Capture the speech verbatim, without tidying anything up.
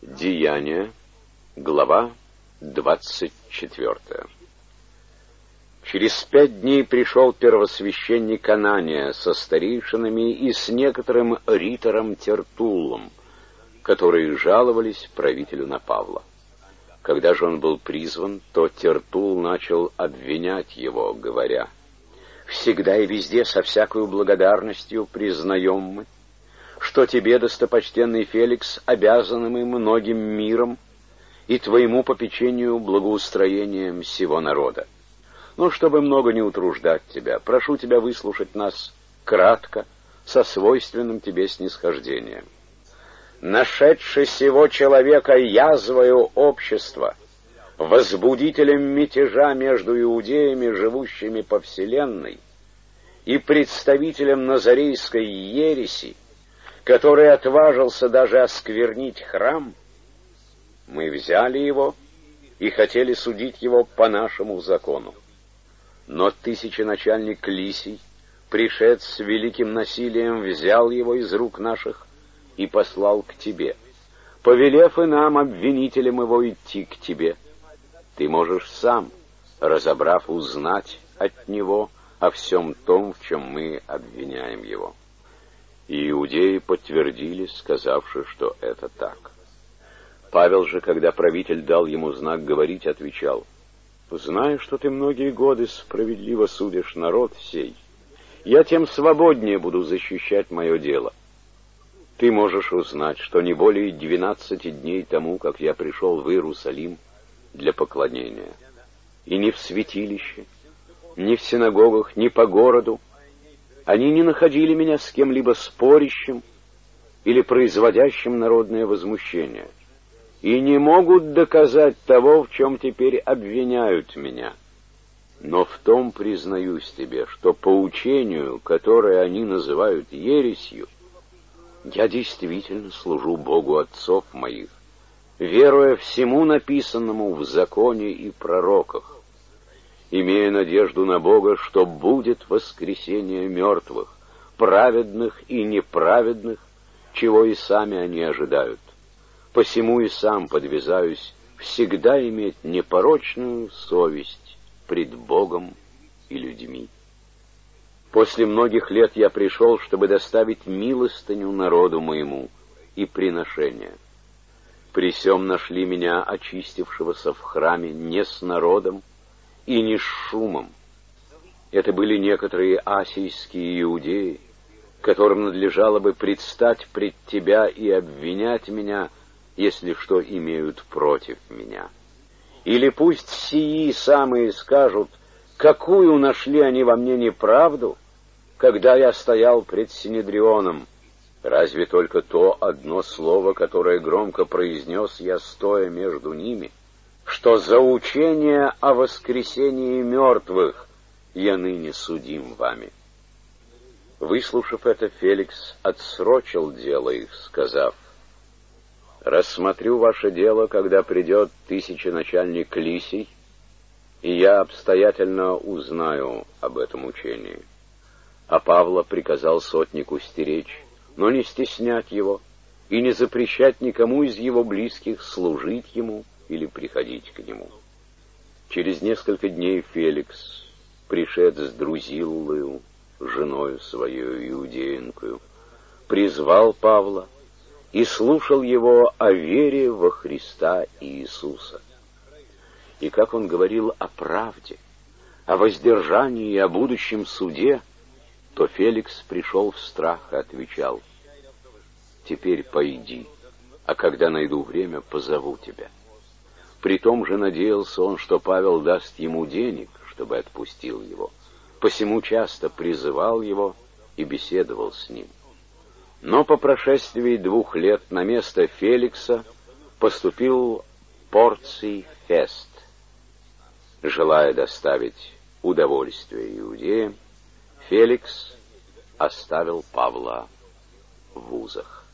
Деяния, глава двадцать четвёртая. Через пять дней пришел первосвященник Анания со старейшинами и с некоторым ритором Тертуллом, которые жаловались правителю на Павла. Когда же он был призван, то Тертулл начал обвинять его, говоря: «Всегда и везде со всякою благодарностью признаем мы, что тебе, достопочтенный Феликс, обязаны мы многим миром и твоему попечению благоустроением всего народа. Но чтобы много не утруждать тебя, прошу тебя выслушать нас кратко, со свойственным тебе снисхождением. Нашедший сего человека язвою общества, возбудителем мятежа между иудеями, живущими по вселенной, и представителем назарейской ереси, который отважился даже осквернить храм, мы взяли его и хотели судить его по нашему закону. Но тысяченачальник Лисий, пришед с великим насилием, взял его из рук наших и послал к тебе, повелев и нам, обвинителям его, идти к тебе. Ты можешь сам, разобрав, узнать от него о всем том, в чем мы обвиняем его». И иудеи подтвердили, сказавши, что это так. Павел же, когда правитель дал ему знак говорить, отвечал: «Знаю, что ты многие годы справедливо судишь народ сей. Я тем свободнее буду защищать мое дело. Ты можешь узнать, что не более двенадцати дней тому, как я пришел в Иерусалим для поклонения, и ни в святилище, ни в синагогах, ни по городу, они не находили меня с кем-либо спорящим или производящим народное возмущение, и не могут доказать того, в чем теперь обвиняют меня. Но в том признаюсь тебе, что по учению, которое они называют ересью, я действительно служу Богу отцов моих, веруя всему написанному в законе и пророках, имея надежду на Бога, что будет воскресение мертвых, праведных и неправедных, чего и сами они ожидают. Посему и сам подвязаюсь всегда иметь непорочную совесть пред Богом и людьми. После многих лет я пришел, чтобы доставить милостыню народу моему и приношение. При сем нашли меня, очистившегося в храме, не с народом и не с шумом. Это были некоторые асийские иудеи, которым надлежало бы предстать пред тебя и обвинять меня, если что имеют против меня. Или пусть сии самые скажут, какую нашли они во мне неправду, когда я стоял пред Синедрионом. Разве только то одно слово, которое громко произнес я, стоя между ними, что за учение о воскресении мертвых я ныне судим вами. Выслушав это, Феликс отсрочил дело их, сказав: «Рассмотрю ваше дело, когда придет тысяченачальник Лисий, и я обстоятельно узнаю об этом учении». А Павла приказал сотнику стеречь, но не стеснять его и не запрещать никому из его близких служить ему или приходить к нему. Через несколько дней Феликс, пришед с Друзиллою, женою свою иудеенкою, призвал Павла и слушал его о вере во Христа Иисуса. И как он говорил о правде, о воздержании и о будущем суде, то Феликс пришел в страх и отвечал: «Теперь пойди, а когда найду время, позову тебя». Притом же надеялся он, что Павел даст ему денег, чтобы отпустил его. Посему часто призывал его и беседовал с ним. Но по прошествии двух лет на место Феликса поступил Порций Фест. Желая доставить удовольствие иудеям, Феликс оставил Павла в узах.